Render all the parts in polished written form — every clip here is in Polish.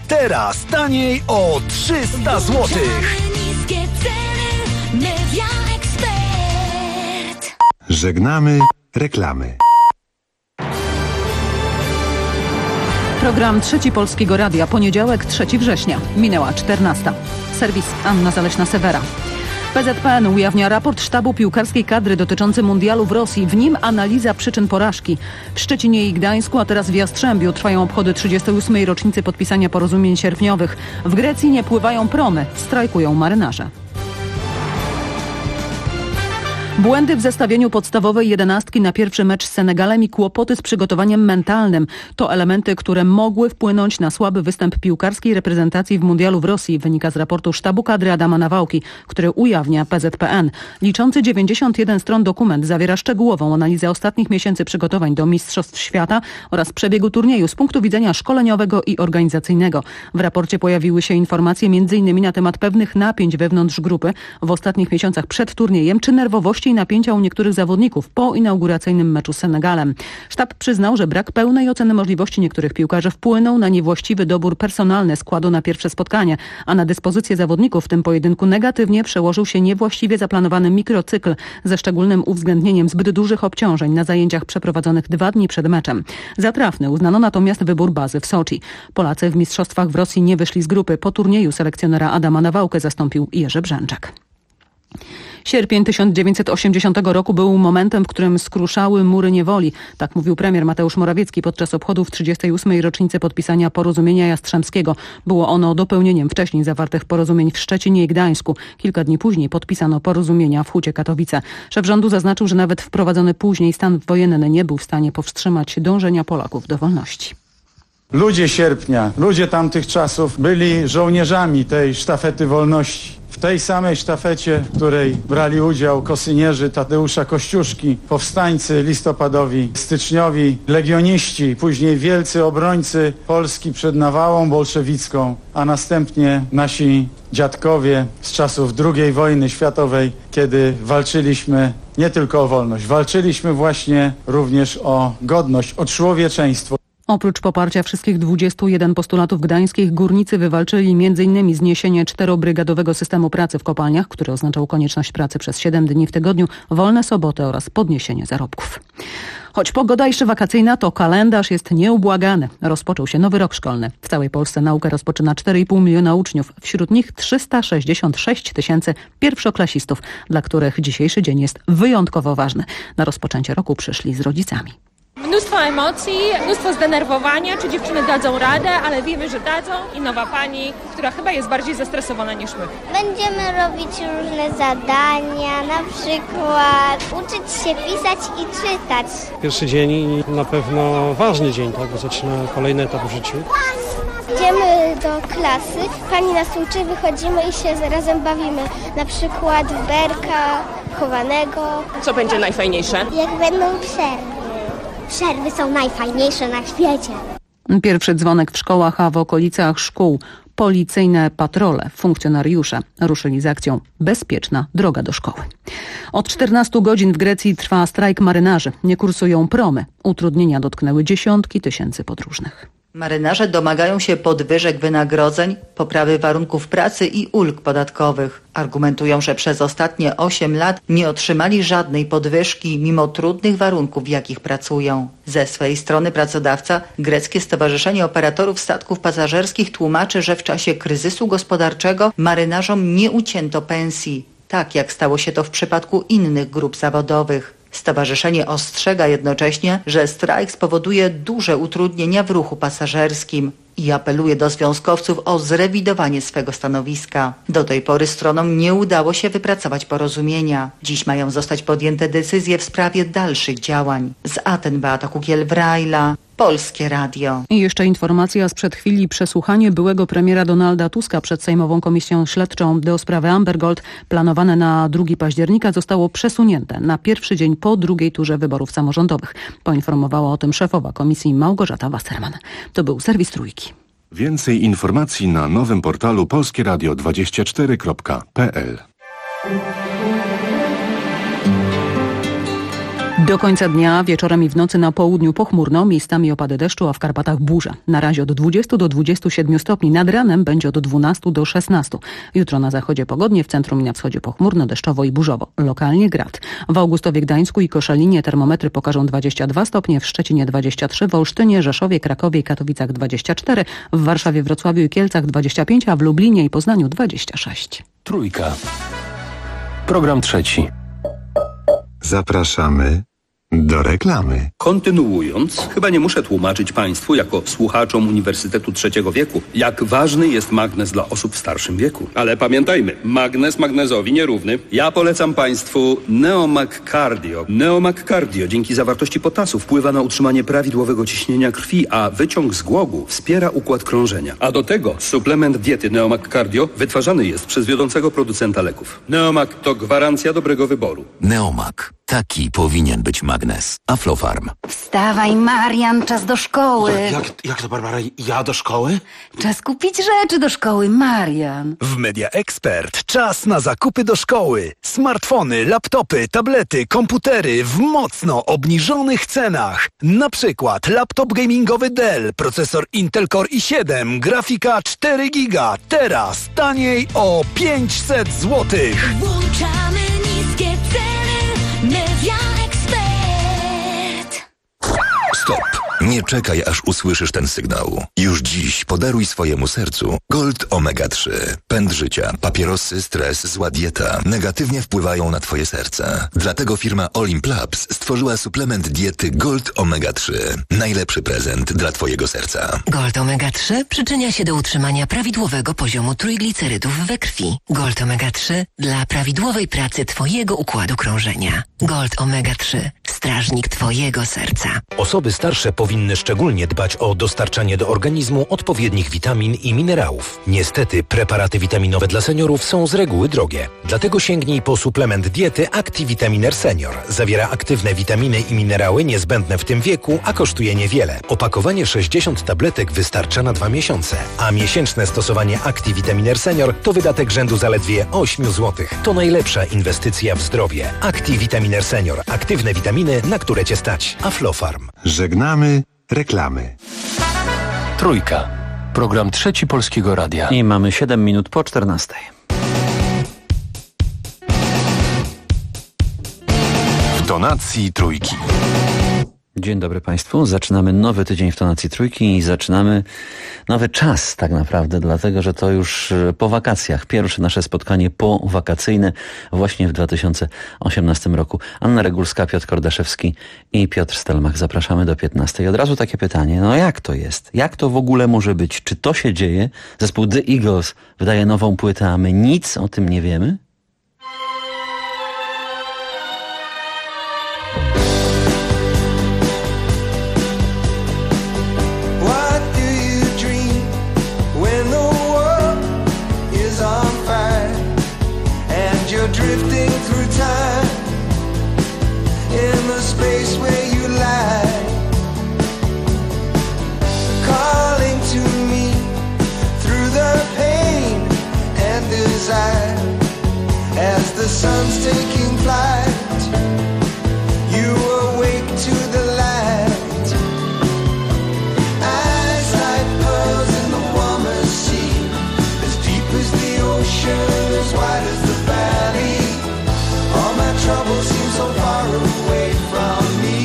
Teraz taniej o 300 zł. Niskie ceny, Media Expert. Żegnamy reklamy. Program Trzeci Polskiego Radia, poniedziałek 3 września. Minęła 14. Serwis Anna Zaleśna-Sewera. PZPN ujawnia raport sztabu piłkarskiej kadry dotyczący mundialu w Rosji. W nim analiza przyczyn porażki. W Szczecinie i Gdańsku, a teraz w Jastrzębiu trwają obchody 38. rocznicy podpisania porozumień sierpniowych. W Grecji nie pływają promy, strajkują marynarze. Błędy w zestawieniu podstawowej 11 na pierwszy mecz z Senegalem i kłopoty z przygotowaniem mentalnym to elementy, które mogły wpłynąć na słaby występ piłkarskiej reprezentacji w mundialu w Rosji, wynika z raportu sztabu kadry Adama Nawałki, który ujawnia PZPN. Liczący 91 stron dokument zawiera szczegółową analizę ostatnich miesięcy przygotowań do Mistrzostw Świata oraz przebiegu turnieju z punktu widzenia szkoleniowego i organizacyjnego. W raporcie pojawiły się informacje m.in. na temat pewnych napięć wewnątrz grupy w ostatnich miesiącach przed turniejem czy nerwowości i napięcia u niektórych zawodników po inauguracyjnym meczu z Senegalem. Sztab przyznał, że brak pełnej oceny możliwości niektórych piłkarzy wpłynął na niewłaściwy dobór personalny składu na pierwsze spotkanie, a na dyspozycję zawodników w tym pojedynku negatywnie przełożył się niewłaściwie zaplanowany mikrocykl ze szczególnym uwzględnieniem zbyt dużych obciążeń na zajęciach przeprowadzonych 2 dni przed meczem. Za trafny uznano natomiast wybór bazy w Soczi. Polacy w mistrzostwach w Rosji nie wyszli z grupy. Po turnieju selekcjonera Adama Nawałkę zastąpił Jerzy Brzęczek. Sierpień 1980 roku był momentem, w którym skruszały mury niewoli. Tak mówił premier Mateusz Morawiecki podczas obchodów 38. rocznicy podpisania porozumienia jastrzębskiego. Było ono dopełnieniem wcześniej zawartych porozumień w Szczecinie i Gdańsku. Kilka dni później podpisano porozumienia w Hucie Katowice. Szef rządu zaznaczył, że nawet wprowadzony później stan wojenny nie był w stanie powstrzymać dążenia Polaków do wolności. Ludzie sierpnia, ludzie tamtych czasów byli żołnierzami tej sztafety wolności. W tej samej sztafecie, w której brali udział kosynierzy Tadeusza Kościuszki, powstańcy listopadowi, styczniowi, legioniści, później wielcy obrońcy Polski przed nawałą bolszewicką, a następnie nasi dziadkowie z czasów II wojny światowej, kiedy walczyliśmy nie tylko o wolność, walczyliśmy właśnie również o godność, o człowieczeństwo. Oprócz poparcia wszystkich 21 postulatów gdańskich, górnicy wywalczyli m.in. zniesienie 4-brygadowego systemu pracy w kopalniach, który oznaczał konieczność pracy przez 7 dni w tygodniu, wolne soboty oraz podniesienie zarobków. Choć pogoda jeszcze wakacyjna, to kalendarz jest nieubłagany. Rozpoczął się nowy rok szkolny. W całej Polsce naukę rozpoczyna 4,5 miliona uczniów. Wśród nich 366 tysięcy pierwszoklasistów, dla których dzisiejszy dzień jest wyjątkowo ważny. Na rozpoczęcie roku przyszli z rodzicami. Mnóstwo emocji, mnóstwo zdenerwowania, czy dziewczyny dadzą radę, ale wiemy, że dadzą i nowa pani, która chyba jest bardziej zestresowana niż my. Będziemy robić różne zadania, na przykład uczyć się pisać i czytać. Pierwszy dzień i na pewno ważny dzień, tak, bo zaczyna kolejny etap w życiu. Idziemy do klasy, pani nas uczy, wychodzimy i się razem bawimy, na przykład w berka, chowanego. Co będzie najfajniejsze? Jak będą przerwy. Przerwy są najfajniejsze na świecie. Pierwszy dzwonek w szkołach, a w okolicach szkół policyjne patrole, funkcjonariusze ruszyli z akcją Bezpieczna droga do szkoły. Od 14 godzin w Grecji trwa strajk marynarzy. Nie kursują promy. Utrudnienia dotknęły dziesiątki tysięcy podróżnych. Marynarze domagają się podwyżek wynagrodzeń, poprawy warunków pracy i ulg podatkowych. Argumentują, że przez ostatnie 8 lat nie otrzymali żadnej podwyżki mimo trudnych warunków, w jakich pracują. Ze swej strony pracodawca, greckie Stowarzyszenie Operatorów Statków Pasażerskich, tłumaczy, że w czasie kryzysu gospodarczego marynarzom nie ucięto pensji, tak jak stało się to w przypadku innych grup zawodowych. Stowarzyszenie ostrzega jednocześnie, że strajk spowoduje duże utrudnienia w ruchu pasażerskim i apeluje do związkowców o zrewidowanie swego stanowiska. Do tej pory stronom nie udało się wypracować porozumienia. Dziś mają zostać podjęte decyzje w sprawie dalszych działań. Z Aten Beata Kukiel-Wrajla, Polskie Radio. I jeszcze informacja sprzed chwili. Przesłuchanie byłego premiera Donalda Tuska przed Sejmową Komisją Śledczą do sprawy Amber Gold, planowane na 2 października, zostało przesunięte na pierwszy dzień po drugiej turze wyborów samorządowych. Poinformowała o tym szefowa komisji Małgorzata Wasserman. To był serwis Trójki. Więcej informacji na nowym portalu polskieradio24.pl. Do końca dnia, wieczorem i w nocy na południu pochmurno, miejscami opady deszczu, a w Karpatach burze. Na razie od 20 do 27 stopni, nad ranem będzie od 12 do 16. Jutro na zachodzie pogodnie, w centrum i na wschodzie pochmurno, deszczowo i burzowo. Lokalnie grad. W Augustowie, Gdańsku i Koszalinie termometry pokażą 22 stopnie, w Szczecinie 23, w Olsztynie, Rzeszowie, Krakowie i Katowicach 24, w Warszawie, Wrocławiu i Kielcach 25, a w Lublinie i Poznaniu 26. Trójka. Program trzeci. Zapraszamy do reklamy. Kontynuując, chyba nie muszę tłumaczyć Państwu, jako słuchaczom Uniwersytetu Trzeciego Wieku, jak ważny jest magnez dla osób w starszym wieku. Ale pamiętajmy, magnez magnezowi nierówny. Ja polecam Państwu Neomag Cardio. Neomag Cardio dzięki zawartości potasu wpływa na utrzymanie prawidłowego ciśnienia krwi, a wyciąg z głogu wspiera układ krążenia. A do tego suplement diety Neomag Cardio wytwarzany jest przez wiodącego producenta leków. Neomag to gwarancja dobrego wyboru. Neomag. Taki powinien być magnes. Aflofarm. Wstawaj, Marian, czas do szkoły. Jak to, Barbara? Ja do szkoły? Czas kupić rzeczy do szkoły, Marian. W Media Expert czas na zakupy do szkoły. Smartfony, laptopy, tablety, komputery w mocno obniżonych cenach. Na przykład laptop gamingowy Dell, procesor Intel Core i7, grafika 4 GB. Teraz taniej o 500 zł. Włączamy niskie ceny. Media Expert. Stop! Nie czekaj, aż usłyszysz ten sygnał. Już dziś podaruj swojemu sercu Gold Omega 3. Pęd życia, papierosy, stres, zła dieta negatywnie wpływają na twoje serce. Dlatego firma Olimp Labs stworzyła suplement diety Gold Omega 3. Najlepszy prezent dla twojego serca. Gold Omega 3 przyczynia się do utrzymania prawidłowego poziomu trójglicerydów we krwi. Gold Omega 3 dla prawidłowej pracy twojego układu krążenia. Gold Omega 3. Strażnik twojego serca. Osoby starsze powinny szczególnie dbać o dostarczanie do organizmu odpowiednich witamin i minerałów. Niestety preparaty witaminowe dla seniorów są z reguły drogie. Dlatego sięgnij po suplement diety ActiVitaminer Senior. Zawiera aktywne witaminy i minerały niezbędne w tym wieku, a kosztuje niewiele. Opakowanie 60 tabletek wystarcza na 2 miesiące, a miesięczne stosowanie ActiVitaminer Senior to wydatek rzędu zaledwie 8 zł. To najlepsza inwestycja w zdrowie. ActiVitaminer Senior. Aktywne witaminy, na które cię stać. Aflofarm. Żegnamy reklamy. Trójka. Program trzeci Polskiego Radia. I mamy 7 minut po 14. W tonacji trójki. Dzień dobry Państwu. Zaczynamy nowy tydzień w tonacji trójki i zaczynamy nowy czas tak naprawdę, dlatego że to już po wakacjach. Pierwsze nasze spotkanie powakacyjne właśnie w 2018 roku. Anna Regulska, Piotr Kordaszewski i Piotr Stelmach. Zapraszamy do 15. I od razu takie pytanie, no jak to jest? Jak to w ogóle może być? Czy to się dzieje? Zespół The Eagles wydaje nową płytę, a my nic o tym nie wiemy? Drifting through time in the space where you lie, calling to me through the pain and desire. As the sun's taking flight, you awake to the light. Eyes like pearls in the warmer sea, as deep as the ocean, as wide as the valley. All my troubles seem so far away from me.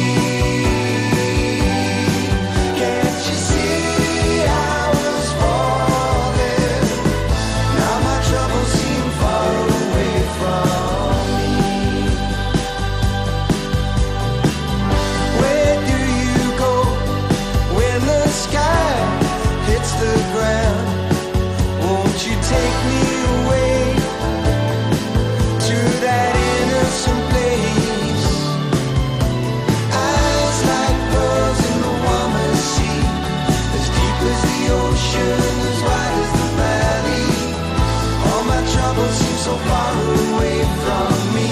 Can't you see I was falling? Now my troubles seem far away from me. Where do you go when the sky hits the ground? Won't you take me away to that innocent place? Eyes like pearls in the warmer sea, as deep as the ocean, as wide as the valley. All my troubles seem so far away from me.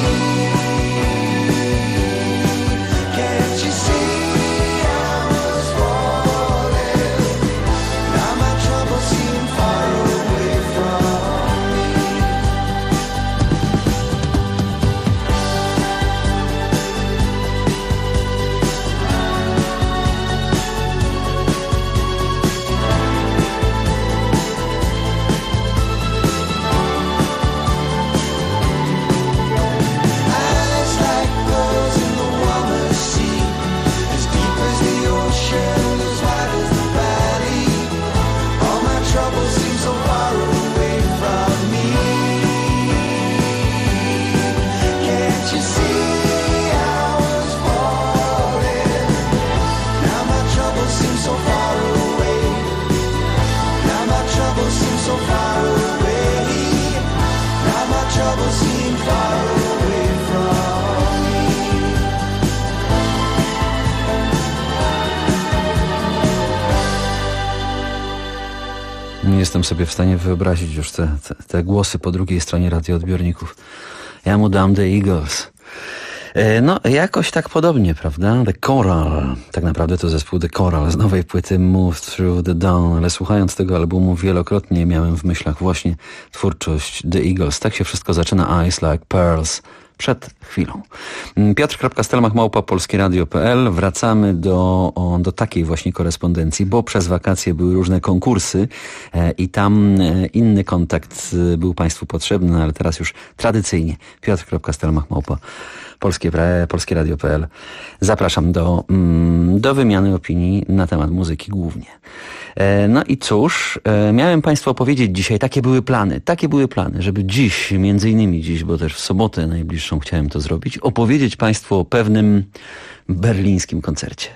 Can't you see I was falling? Now my troubles seem far away from me. troubles seem so far away from me. Can't you see I was falling? Now my troubles seem so far away. Now my troubles seem so far away. Now my troubles seem far away from me. Nie jestem sobie w stanie wyobrazić już te głosy po drugiej stronie radioodbiorników. Ja mu dam The Eagles. No, jakoś tak podobnie, prawda? The Coral. Tak naprawdę to zespół The Coral z nowej płyty Move Through the Dawn, ale słuchając tego albumu wielokrotnie miałem w myślach właśnie twórczość The Eagles. Tak się wszystko zaczyna, Eyes Like Pearls. Przed chwilą. Piotr.stelmach@polskieradio.pl. Wracamy do takiej właśnie korespondencji, bo przez wakacje były różne konkursy i tam inny kontakt był Państwu potrzebny, ale teraz już tradycyjnie Piotr.stelmach@polskieradio.pl. Zapraszam do wymiany opinii na temat muzyki głównie. No i cóż, miałem Państwu opowiedzieć dzisiaj, takie były plany, żeby dziś, między innymi dziś, bo też w sobotę najbliższą chciałem to zrobić, opowiedzieć Państwu o pewnym berlińskim koncercie.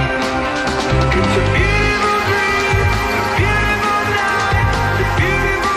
It's a beautiful dream, a beautiful night, a beautiful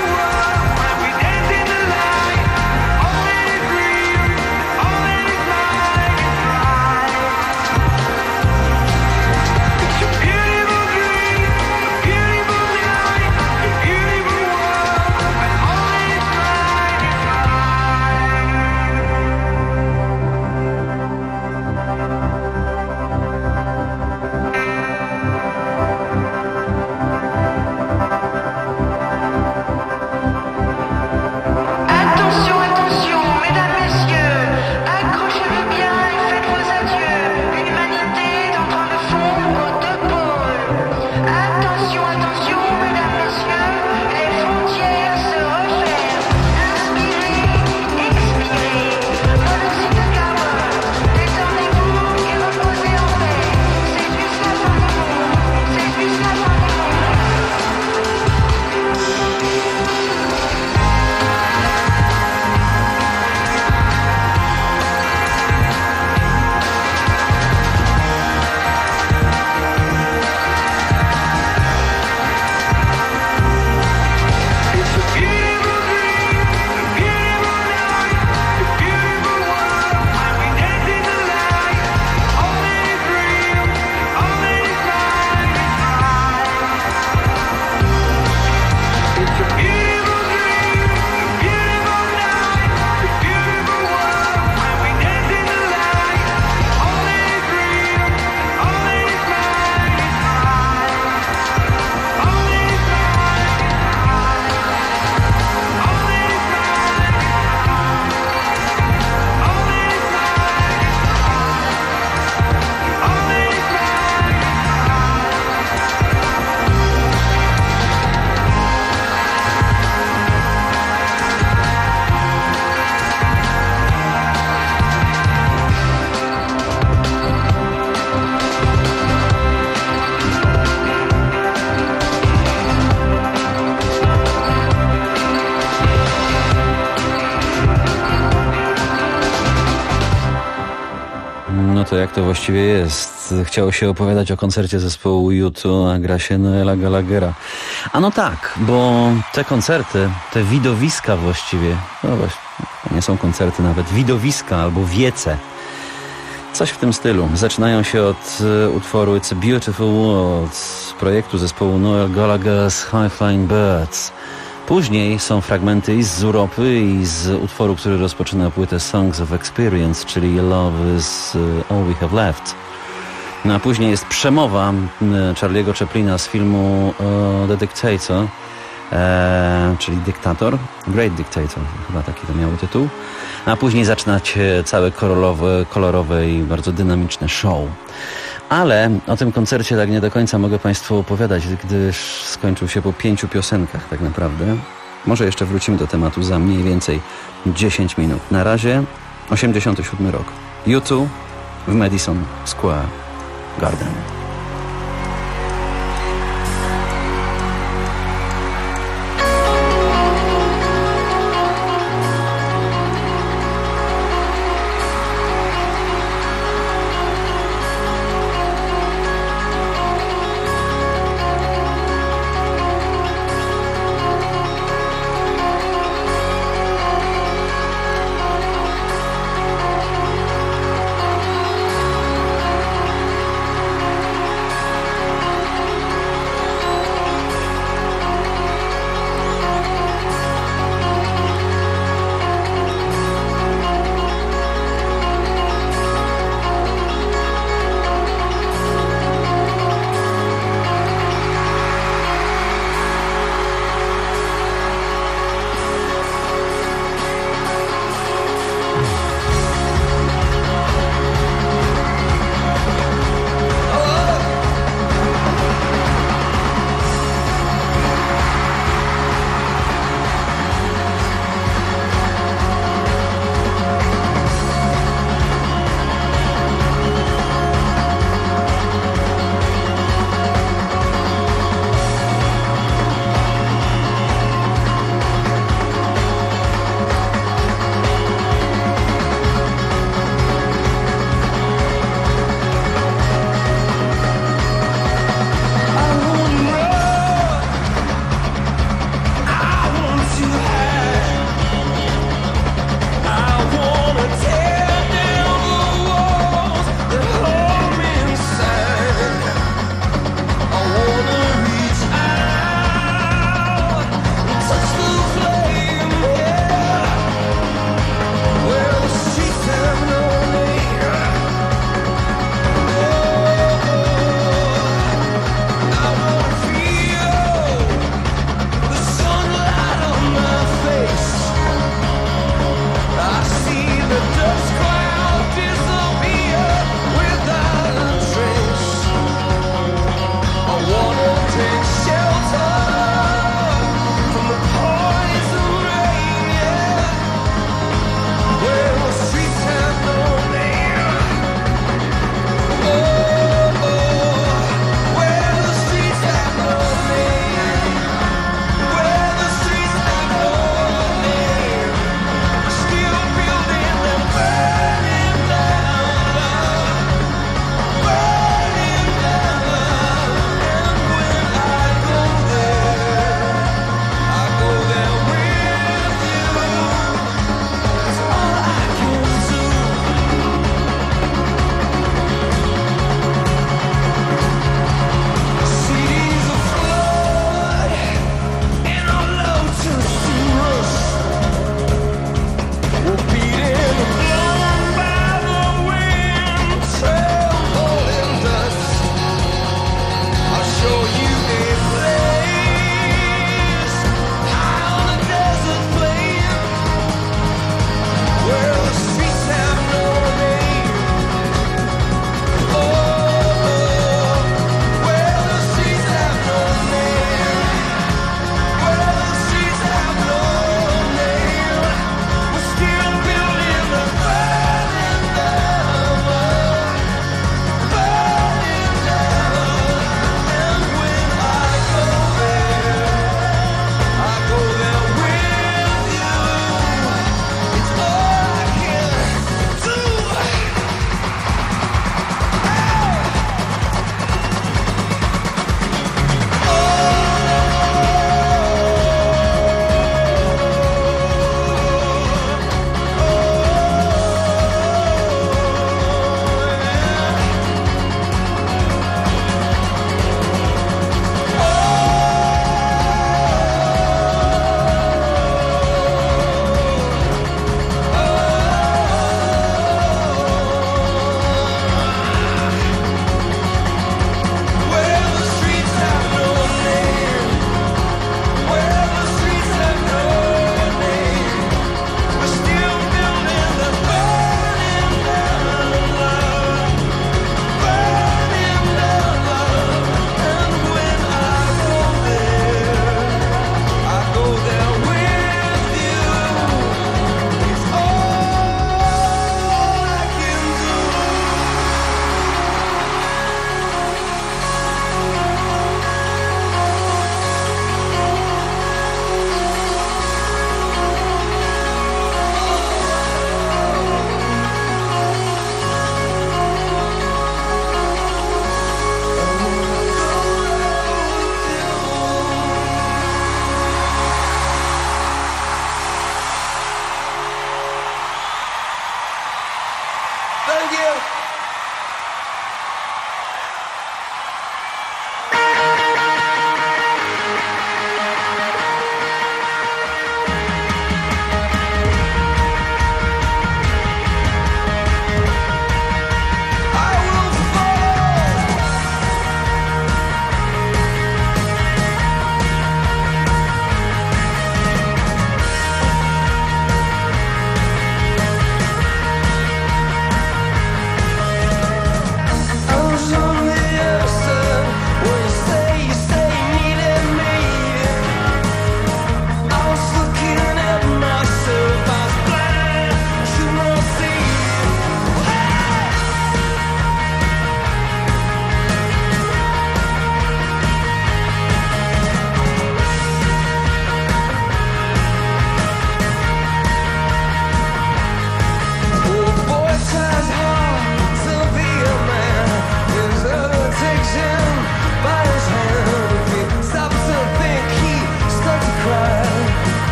to jak to właściwie jest. Chciało się opowiadać o koncercie zespołu U2, a gra się Noela Gallaghera. A no tak, bo te koncerty, te widowiska właściwie, no właśnie, nie są koncerty nawet, widowiska albo wiece, coś w tym stylu. Zaczynają się od utworu It's a Beautiful World z projektu zespołu Noel Gallagher's High Flying Birds. Później są fragmenty i z Europy i z utworu, który rozpoczyna płytę Songs of Experience, czyli Love is All We Have Left. No a później jest przemowa Charlie'ego Chaplina z filmu The Dictator, czyli Dyktator, Great Dictator, chyba taki to miał tytuł. A później zaczyna się całe kolorowe i bardzo dynamiczne show. Ale o tym koncercie tak nie do końca mogę Państwu opowiadać, gdyż skończył się po 5 piosenkach tak naprawdę. Może jeszcze wrócimy do tematu za mniej więcej 10 minut. Na razie 87 rok. U2 w Madison Square Garden.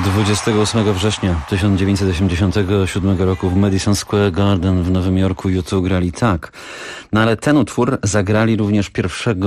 28 września 1987 roku w Madison Square Garden w Nowym Jorku U2 grali tak. No ale ten utwór zagrali również 1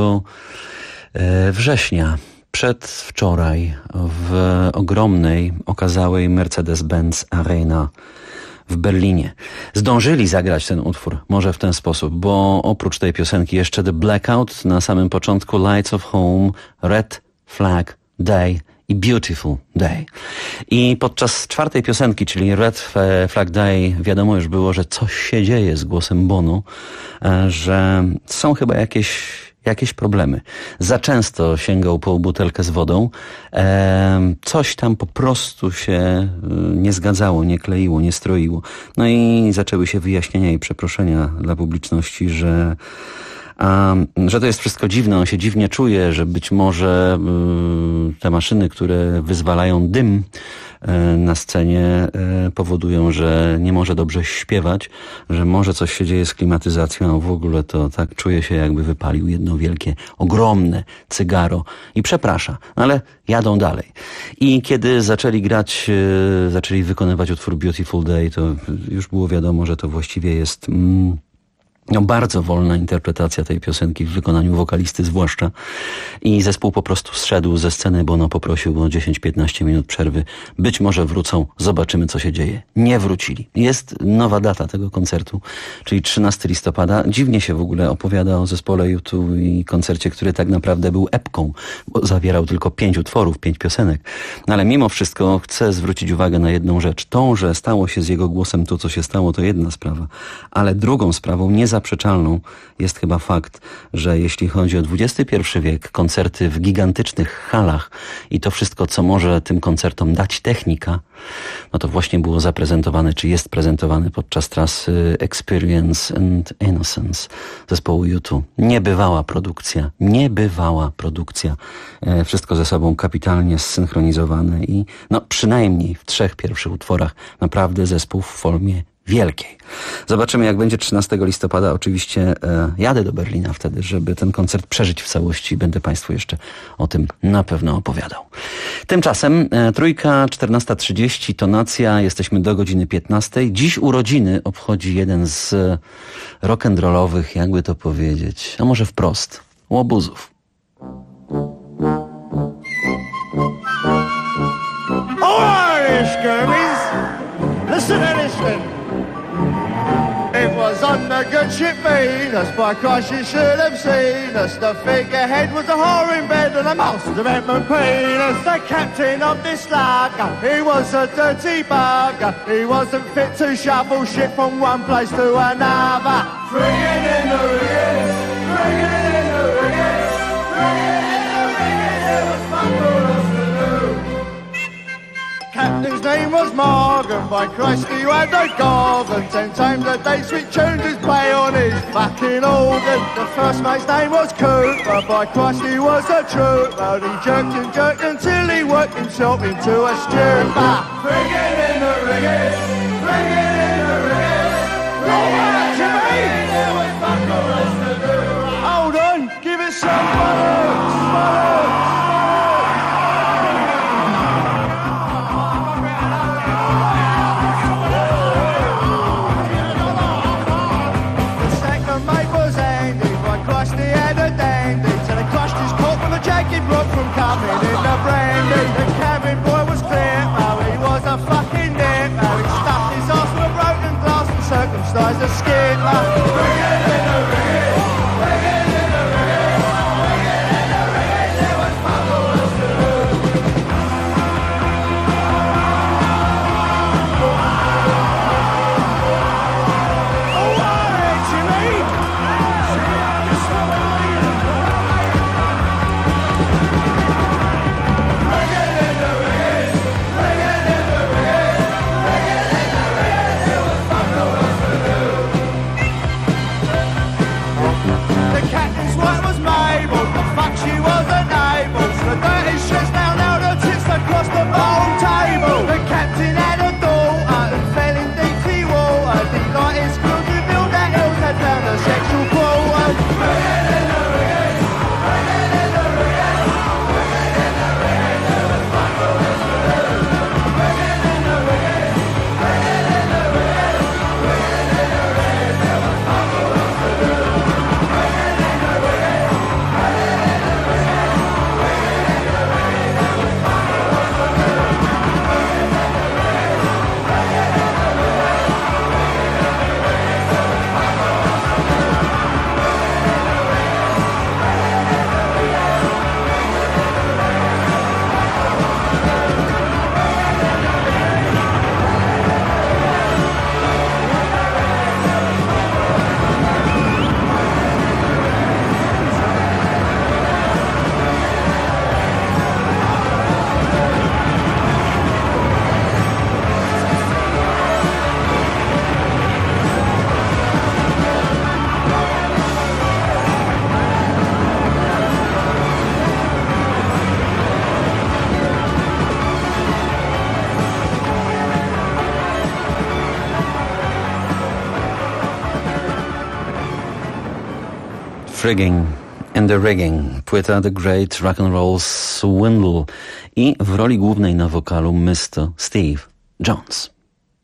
września, przedwczoraj, w ogromnej, okazałej Mercedes-Benz Arena w Berlinie. Zdążyli zagrać ten utwór, może w ten sposób, bo oprócz tej piosenki jeszcze The Blackout, na samym początku Lights of Home, Red Flag Day i Beautiful Day. I podczas czwartej piosenki, czyli Red Flag Day, wiadomo już było, że coś się dzieje z głosem Bono, że są chyba jakieś problemy. Za często sięgał po butelkę z wodą. Coś tam po prostu się nie zgadzało, nie kleiło, nie stroiło. No i zaczęły się wyjaśnienia i przeproszenia dla publiczności, że to jest wszystko dziwne, on się dziwnie czuje, że być może te maszyny, które wyzwalają dym na scenie, powodują, że nie może dobrze śpiewać, że może coś się dzieje z klimatyzacją, a w ogóle to tak czuje się, jakby wypalił jedno wielkie, ogromne cygaro i przeprasza, ale jadą dalej. I kiedy zaczęli wykonywać utwór Beautiful Day, to już było wiadomo, że to właściwie jest bardzo wolna interpretacja tej piosenki w wykonaniu wokalisty zwłaszcza, i zespół po prostu zszedł ze sceny, bo ono poprosił o 10-15 minut przerwy. Być może wrócą, zobaczymy co się dzieje. Nie wrócili. Jest nowa data tego koncertu, czyli 13 listopada. Dziwnie się w ogóle opowiada o zespole U2 i koncercie, który tak naprawdę był epką, bo zawierał tylko 5 utworów, 5 piosenek. No ale mimo wszystko chcę zwrócić uwagę na jedną rzecz. To, że stało się z jego głosem to, co się stało, to jedna sprawa. Ale drugą sprawą, niezaprzeczalną, jest chyba fakt, że jeśli chodzi o XXI wiek, koncerty w gigantycznych halach i to wszystko, co może tym koncertom dać technika, no to właśnie było zaprezentowane, czy jest prezentowane podczas trasy Experience and Innocence zespołu U2. Niebywała produkcja. Wszystko ze sobą kapitalnie zsynchronizowane i no przynajmniej w 3 pierwszych utworach naprawdę zespół w formie wielkiej. Zobaczymy, jak będzie 13 listopada. Oczywiście jadę do Berlina wtedy, żeby ten koncert przeżyć w całości. Będę Państwu jeszcze o tym na pewno opowiadał. Tymczasem trójka, 14:30, tonacja. Jesteśmy do godziny 15. Dziś urodziny obchodzi jeden z rock'n'rollowych, jakby to powiedzieć, a może wprost, łobuzów. Listen to this then. It was on the good ship Venus, by Christ you should have seen us. The figurehead was a whore in bed and the master of Edmund Penis. The captain of this lugger, he was a dirty bugger. He wasn't fit to shovel ship from one place to another. Ringing in the rigging, ringing in the rigging, ringing in the rigging, there was fun for us to do. Captain's name was Morgan, by Christ he had a gorgon. 10 times a day sweet tunes his play on his fucking organ. The first mate's name was Cooper, by Christ he was a trooper. He jerked and jerked until he worked himself into a stupor. Ringing in the rigging, ringing in the rigging, ringing in the rigging, there was fuck all else to do. Hold on, give it some bollocks, bollocks. Blood from coming in the brandy. The cabin boy was clear, oh, he was a fucking nip. Oh, he stuffed his arse with a broken glass and circumcised a skipper. Bring it in the ring, bring it in the ring, bring it in the ring. There was fuck all else to do. Oh, alright, Jimmy. Frigging and the Rigging, płyta The Great Rock'n'Roll Swindle i w roli głównej na wokalu Mr. Steve Jones.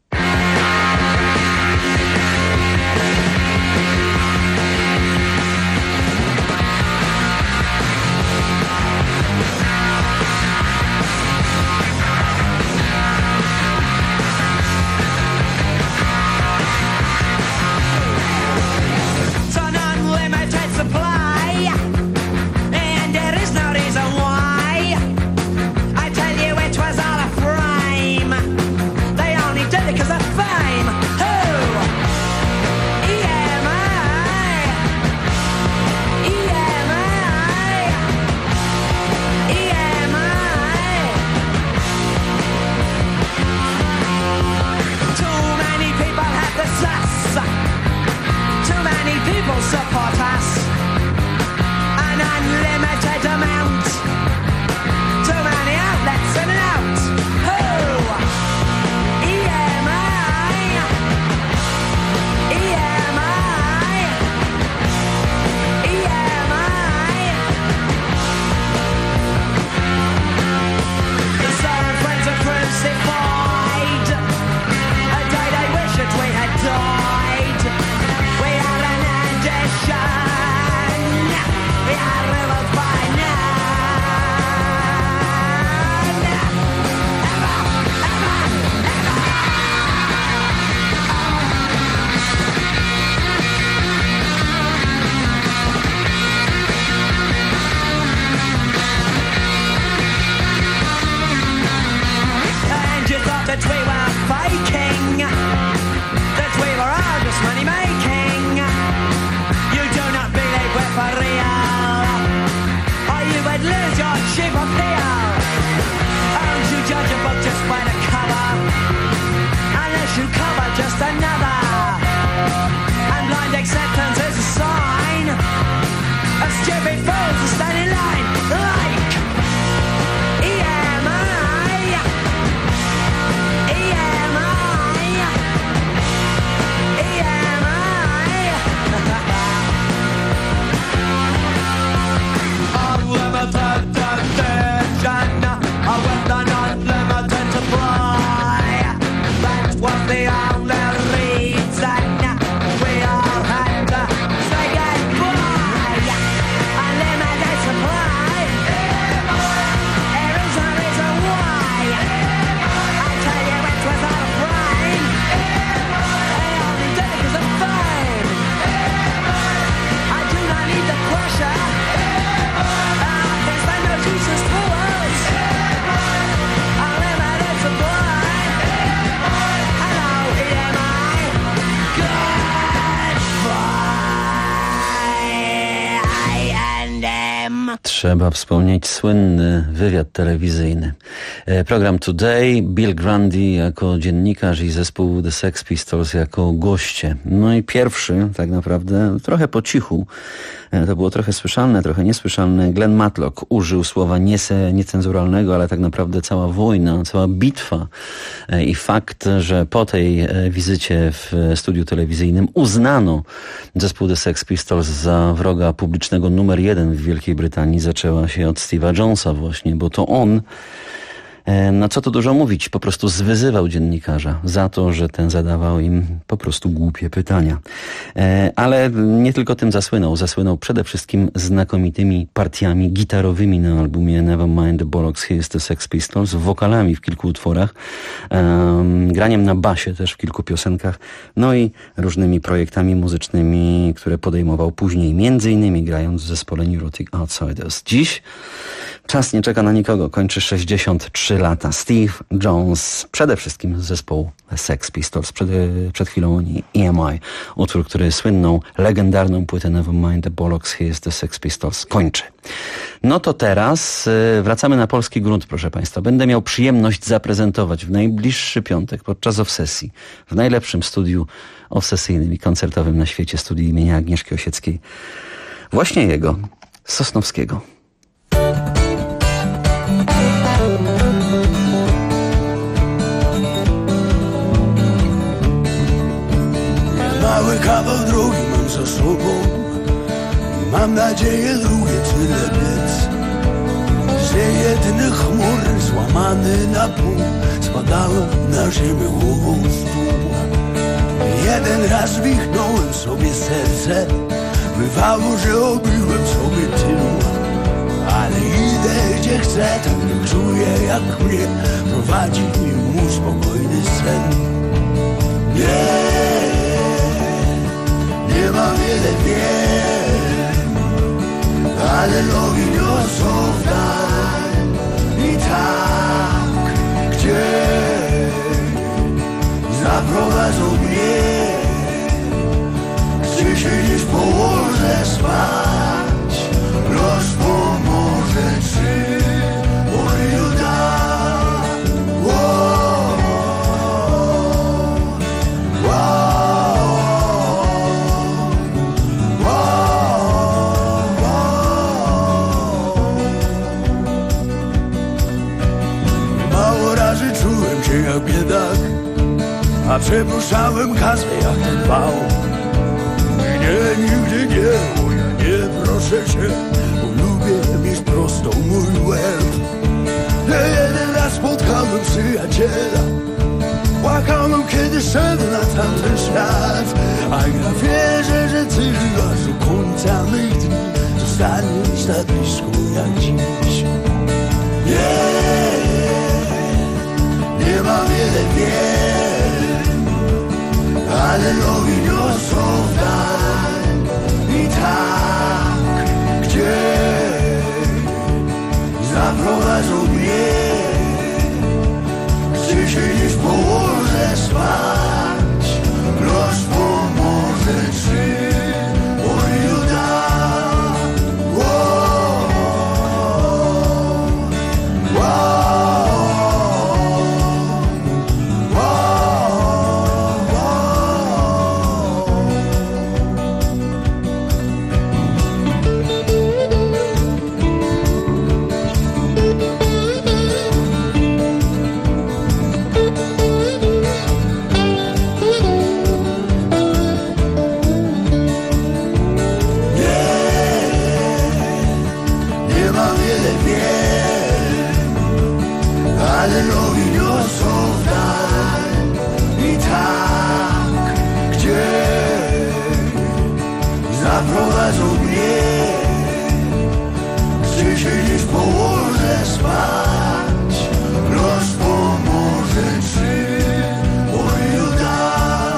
Trzeba wspomnieć słynny wywiad telewizyjny. Program Today, Bill Grundy jako dziennikarz i zespół The Sex Pistols jako goście. No i pierwszy, tak naprawdę, trochę po cichu, to było trochę słyszalne, trochę niesłyszalne, Glenn Matlock użył słowa niecenzuralnego, ale tak naprawdę cała wojna, cała bitwa i fakt, że po tej wizycie w studiu telewizyjnym uznano zespół The Sex Pistols za wroga publicznego numer 1 w Wielkiej Brytanii, zaczęła się od Steve'a Jonesa właśnie, bo to on, no co tu dużo mówić, po prostu zwyzywał dziennikarza za to, że ten zadawał im po prostu głupie pytania. Ale nie tylko tym zasłynął. Zasłynął przede wszystkim znakomitymi partiami gitarowymi na albumie Nevermind the Bollocks, Here's the Sex Pistols, wokalami w kilku utworach, graniem na basie też w kilku piosenkach, no i różnymi projektami muzycznymi, które podejmował później, między innymi grając w zespole Neurotic Outsiders. Dziś czas nie czeka na nikogo, kończy 63 lata. Steve Jones, przede wszystkim z zespołu Sex Pistols, przed chwilą oni EMI, utwór, który słynną, legendarną płytę Nevermind the Bollocks, Here's the Sex Pistols kończy. No to teraz wracamy na polski grunt, proszę Państwa. Będę miał przyjemność zaprezentować w najbliższy piątek podczas obsesji, w najlepszym studiu obsesyjnym i koncertowym na świecie, studiu imienia Agnieszki Osieckiej, właśnie jego, Sosnowskiego. Mały kawał drogi mam za sobą, mam nadzieję drugie tyle biec. Z niejednych chmur złamany na pół spadałem na ziemię głową z dół. Jeden raz wichnąłem sobie serce, bywało, że obiłem sobie tył. Ale idę gdzie chcę, tak nie czuję jak mnie prowadzi mu spokojny sen. Nie ma wiele wiem, ale nogi niosą w dal. I tak, gdzie zaprowadzą mnie, gdzie się dziś położę spać, los pomoże, czy Bogu da. Mało razy czułem się jak biedak, a przepuszczałem kasę jak ten wał. Nie, nigdy nie, bo ja nie proszę cię, bo lubię mieć prostą mój łeb. Jeden raz spotkałem przyjaciela, płakałem kiedy szedł na tamten świat. A ja wierzę, że ty aż do końca mych dni zostaniesz tak blisko jak dziś. Nie ma wiele wiem, ale nogi niosą w dal. I tak, gdzie zaprowadzą mnie, gdzie się dziś położę spać, los pomoże, czy Bogu da. Ale nogi niosą w dal. I tak, gdzie zaprowadzą mnie, gdzie się dziś położę spać, los pomoże, czy Bogu da.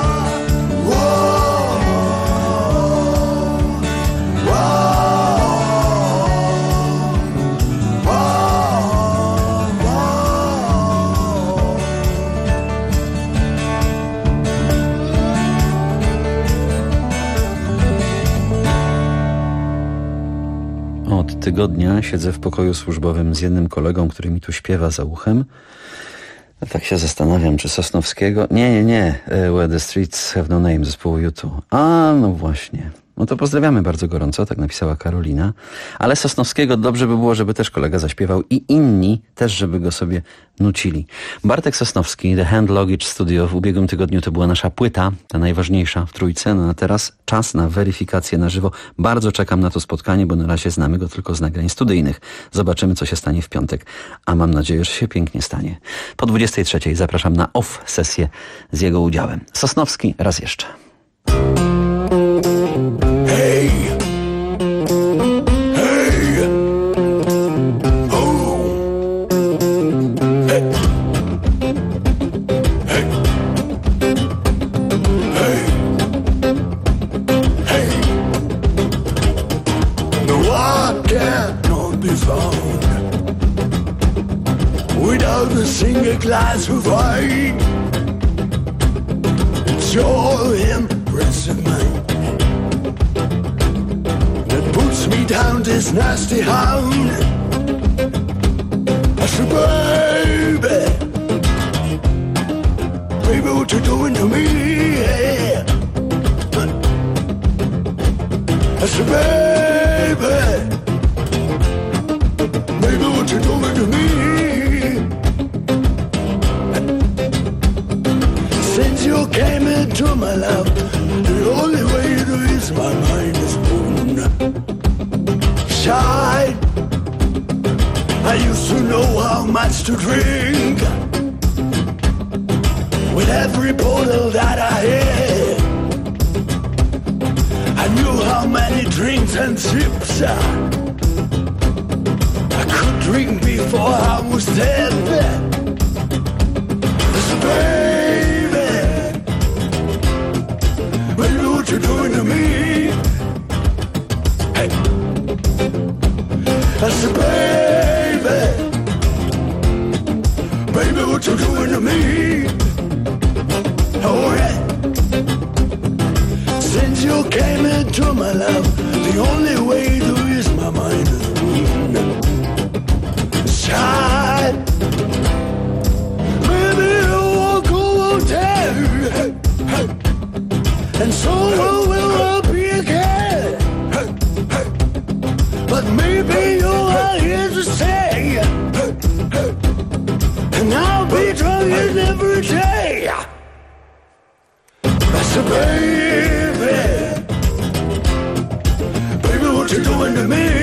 Od tygodnia siedzę w pokoju służbowym z jednym kolegą, który mi tu śpiewa za uchem. Tak się zastanawiam, czy Sosnowskiego... Nie. Where the Streets Have No Name zespołu U2. A, no właśnie. No to pozdrawiamy bardzo gorąco, tak napisała Karolina. Ale Sosnowskiego dobrze by było, żeby też kolega zaśpiewał i inni też, żeby go sobie nucili. Bartek Sosnowski, The Hand Luggage Studio. W ubiegłym tygodniu to była nasza płyta, ta najważniejsza w trójce. No a teraz czas na weryfikację na żywo. Bardzo czekam na to spotkanie, bo na razie znamy go tylko z nagrań studyjnych. Zobaczymy, co się stanie w piątek. A mam nadzieję, że się pięknie stanie. Po 23:00 zapraszam na off sesję z jego udziałem. Sosnowski raz jeszcze. Hey! Hey! Oh! Hey! Hey! Hey! Hey! No, I cannot be found without a single glass of wine. It's your impressive mind puts me down this nasty hound. I said, baby, what you doing to me? I said, baby, what you doing to me? Since you came into my life, the only way to ease my mind is moon. I used to know how much to drink. With every bottle that I had, I knew how many drinks and sips I could drink before I was dead. So baby, baby, what you doing to me? Hey, I said, baby, baby, what you doing to me? Alright. Since you came into my life, the only way to ease my mind is shine. Baby, you walk over there, and so will I be again. But maybe you are here to stay, and I'll be drunk every day. So baby, baby, what you doing to me?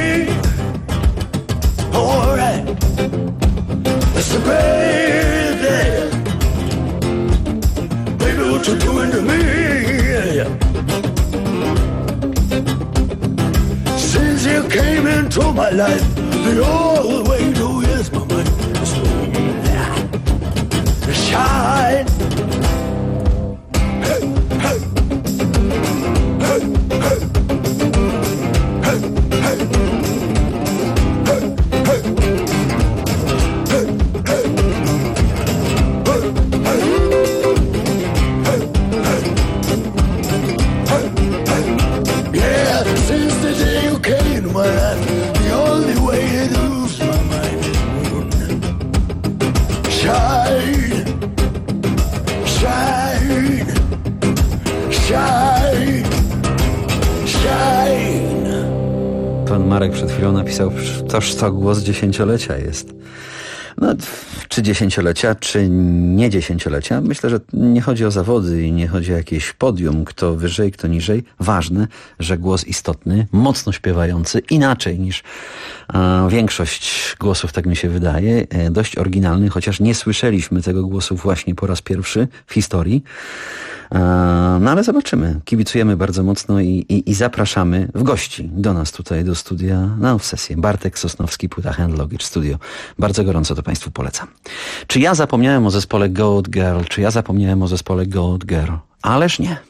Alright. So baby, baby, what you doing to me? Since you came into my life, the only way to ease my mind is to shine. Pan Marek przed chwilą napisał, toż to głos dziesięciolecia jest. No, czy dziesięciolecia, czy nie dziesięciolecia? Myślę, że nie chodzi o zawody i nie chodzi o jakieś podium, kto wyżej, kto niżej. Ważne, że głos istotny, mocno śpiewający, inaczej niż większość głosów, tak mi się wydaje. Dość oryginalny, chociaż nie słyszeliśmy tego głosu właśnie po raz pierwszy w historii. No ale zobaczymy. Kibicujemy bardzo mocno i zapraszamy w gości do nas tutaj, do studia na obsesję. Bartek Sosnowski, płyta Hand Luggage Studio. Bardzo gorąco to Państwu polecam. Czy ja zapomniałem o zespole Goat Girl? Czy ja zapomniałem o zespole Goat Girl? Ależ nie.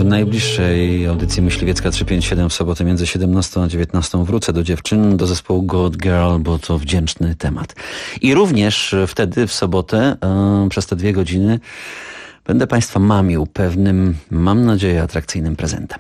najbliższej audycji Myśliwiecka 357 w sobotę między 17 a 19 wrócę do dziewczyn, do zespołu God Girl, bo to wdzięczny temat. I również wtedy w sobotę przez te 2 godziny będę Państwa mamił pewnym, mam nadzieję, atrakcyjnym prezentem.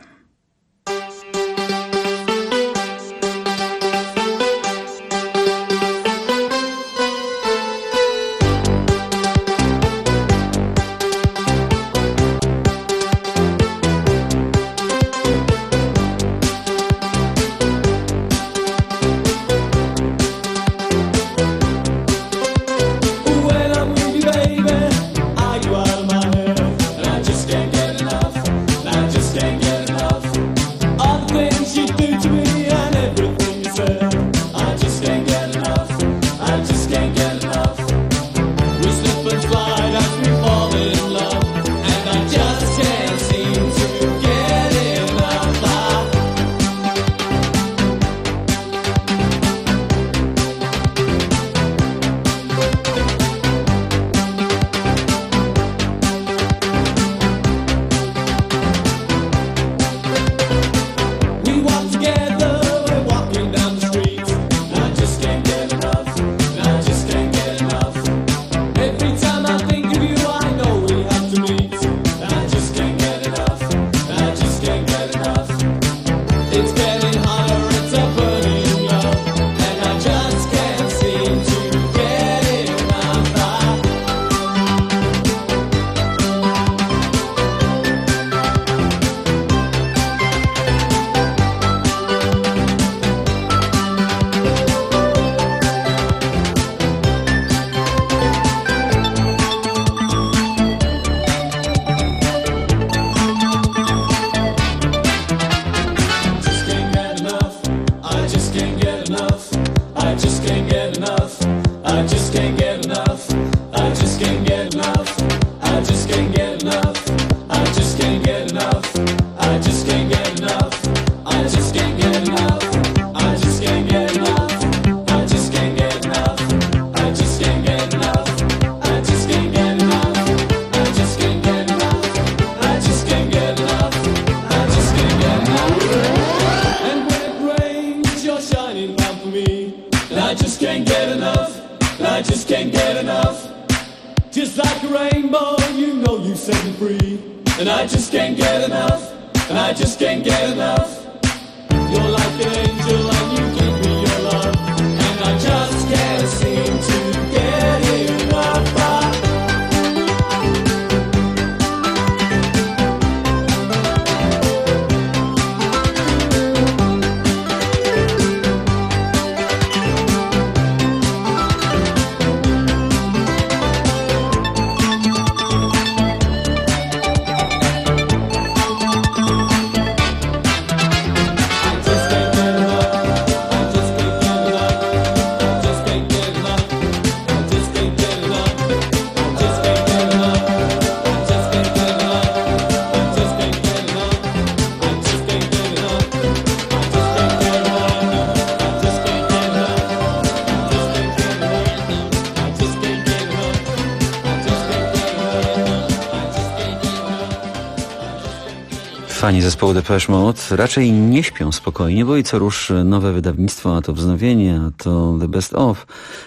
Fani zespołu Depeche Mode raczej nie śpią spokojnie, bo i co rusz nowe wydawnictwo, a to wznowienie, a to The Best Of,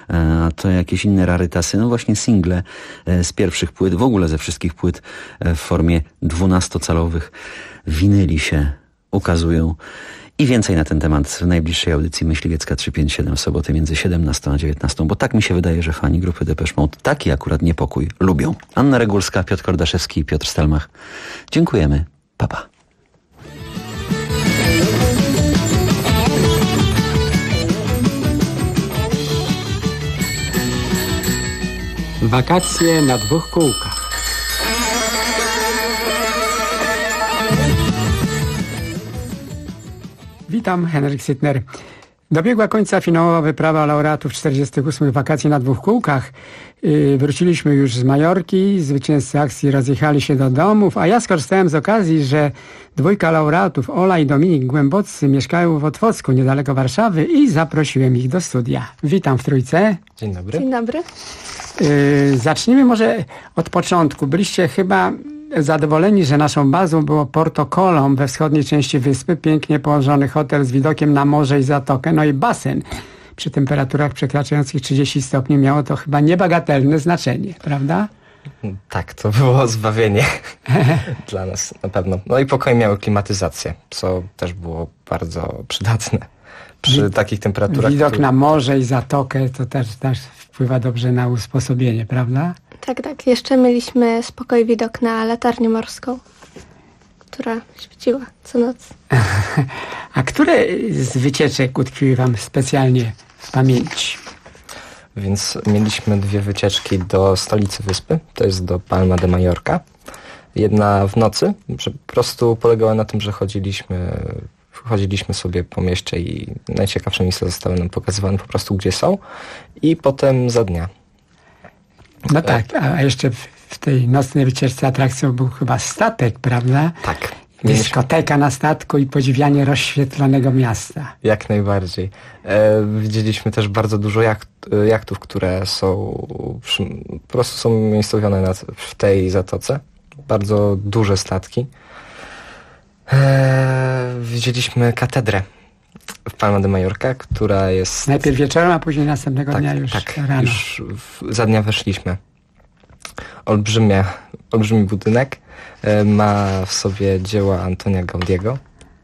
a to jakieś inne rarytasy, no właśnie single z pierwszych płyt, w ogóle ze wszystkich płyt w formie 12-calowych winyli się ukazują. I więcej na ten temat w najbliższej audycji Myśliwiecka 357 w sobotę między 17 a 19, bo tak mi się wydaje, że fani grupy Depeche Mode taki akurat niepokój lubią. Anna Regulska, Piotr Kordaszewski i Piotr Stelmach. Dziękujemy. Pa, pa. Wakacje na 2 kółkach. Witam, Henryk Sytner. Dobiegła końca finałowa wyprawa laureatów 48 wakacji na 2 kółkach. Wróciliśmy już z Majorki, zwycięzcy akcji rozjechali się do domów, a ja skorzystałem z okazji, że 2 laureatów, Ola i Dominik Głęboccy, mieszkają w Otwocku, niedaleko Warszawy i zaprosiłem ich do studia. Witam w trójce. Dzień dobry. Dzień dobry. Zacznijmy może od początku. Byliście chyba zadowoleni, że naszą bazą było Porto Colom we wschodniej części wyspy, pięknie położony hotel z widokiem na morze i zatokę, no i basen. Przy temperaturach przekraczających 30 stopni miało to chyba niebagatelne znaczenie, prawda? Tak, to było zbawienie dla nas na pewno. No i pokoje miały klimatyzację, co też było bardzo przydatne przy takich temperaturach. Widok na morze i zatokę to też wpływa dobrze na usposobienie, prawda? Tak. Jeszcze mieliśmy spokojny widok na latarnię morską, która świeciła co noc. A które z wycieczek utkwiły wam specjalnie w pamięci? Więc mieliśmy 2 wycieczki do stolicy wyspy, to jest do Palma de Mallorca. Jedna w nocy, że po prostu polegała na tym, że chodziliśmy sobie po mieście i najciekawsze miejsca zostały nam pokazywane po prostu gdzie są i potem za dnia. No tak, a jeszcze w tej nocnej wycieczce atrakcją był chyba statek, prawda? Tak. Dyskoteka na statku i podziwianie rozświetlonego miasta. Jak najbardziej. Widzieliśmy też bardzo dużo jachtów, które po prostu są umiejscowione w tej zatoce. Bardzo duże statki. Widzieliśmy katedrę w Palma de Mallorca, która jest... Najpierw wieczorem, a później następnego dnia już rano. Już za dnia weszliśmy. Olbrzymi budynek. Ma w sobie dzieła Antonia Gaudiego.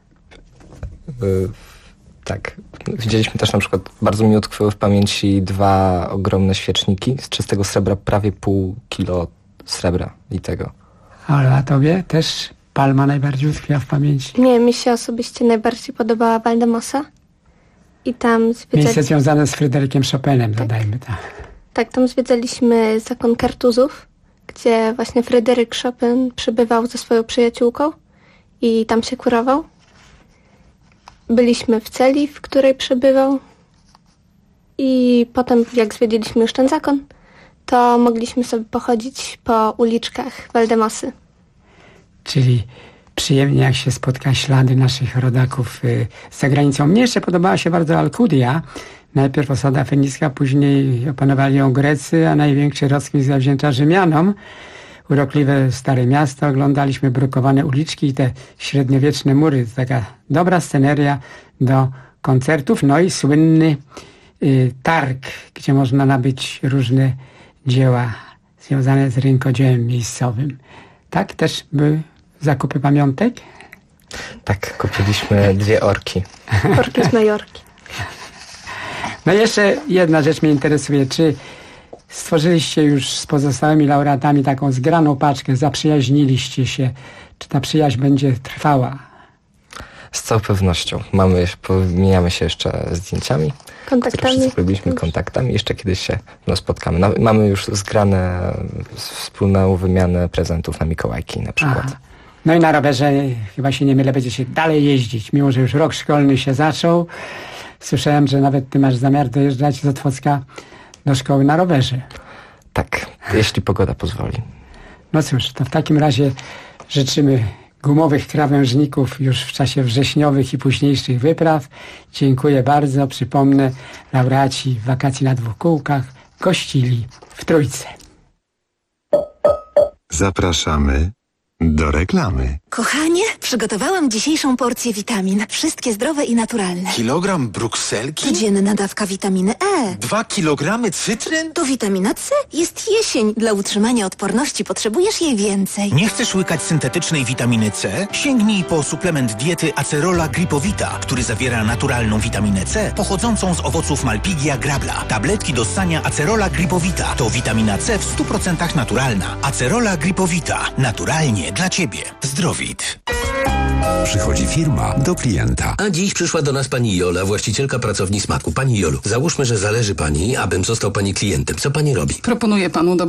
Tak. Widzieliśmy też na przykład, bardzo mi utkwiły w pamięci 2 ogromne świeczniki z czystego srebra, prawie pół kilo srebra litego. Ale a tobie też Palma najbardziej utkwiła w pamięci? Nie, mi się osobiście najbardziej podobała Valdemosa. I tam miejsce związane z Fryderykiem Chopinem, dodajmy to. Tak, tam zwiedzaliśmy zakon Kartuzów, gdzie właśnie Fryderyk Chopin przybywał ze swoją przyjaciółką i tam się kurował. Byliśmy w celi, w której przebywał i potem, jak zwiedziliśmy już ten zakon, to mogliśmy sobie pochodzić po uliczkach Valdemosy. Czyli przyjemnie, jak się spotka ślady naszych rodaków za granicą. Mnie jeszcze podobała się bardzo Alcudia. Najpierw osada fenicka, później opanowali ją Grecy, a największy rozkwit zawdzięcza Rzymianom. Urokliwe stare miasto, oglądaliśmy brukowane uliczki i te średniowieczne mury. To taka dobra sceneria do koncertów. No i słynny targ, gdzie można nabyć różne dzieła związane z rynkodziełem miejscowym. Tak też były zakupy pamiątek? Tak, kupiliśmy 2 orki. Orki z Majorki. No jeszcze jedna rzecz mnie interesuje. Czy stworzyliście już z pozostałymi laureatami taką zgraną paczkę, zaprzyjaźniliście się? Czy ta przyjaźń będzie trwała? Z całą pewnością. Wymieniamy się jeszcze zdjęciami. Kontaktami. Zrobiliśmy kontaktami. Jeszcze kiedyś się spotkamy. Mamy już zgrane wspólną wymianę prezentów na Mikołajki na przykład. Aha. No i na rowerze, chyba się nie mylę, będzie się dalej jeździć, mimo że już rok szkolny się zaczął. Słyszałem, że nawet ty masz zamiar dojeżdżać z Otwocka do szkoły na rowerze. Tak, jeśli pogoda pozwoli. No cóż, to w takim razie życzymy gumowych krawężników już w czasie wrześniowych i późniejszych wypraw. Dziękuję bardzo. Przypomnę, laureaci wakacji na 2 kółkach gościli w Trójce. Zapraszamy do reklamy. Kochanie, przygotowałam dzisiejszą porcję witamin. Wszystkie zdrowe i naturalne. Kilogram brukselki? Codzienna dawka witaminy E. 2 kilogramy cytryn? To witamina C. Jest jesień. Dla utrzymania odporności potrzebujesz jej więcej. Nie chcesz łykać syntetycznej witaminy C? Sięgnij po suplement diety Acerola Gripowita, który zawiera naturalną witaminę C pochodzącą z owoców Malpighia grabla. Tabletki do ssania Acerola Gripowita to witamina C w 100% naturalna. Acerola Gripowita. Naturalnie dla Ciebie. Zdrowit. Przychodzi firma do klienta. A dziś przyszła do nas pani Jola, właścicielka pracowni Smaku. Pani Jolu, załóżmy, że zależy pani, abym został pani klientem. Co pani robi? Proponuję panu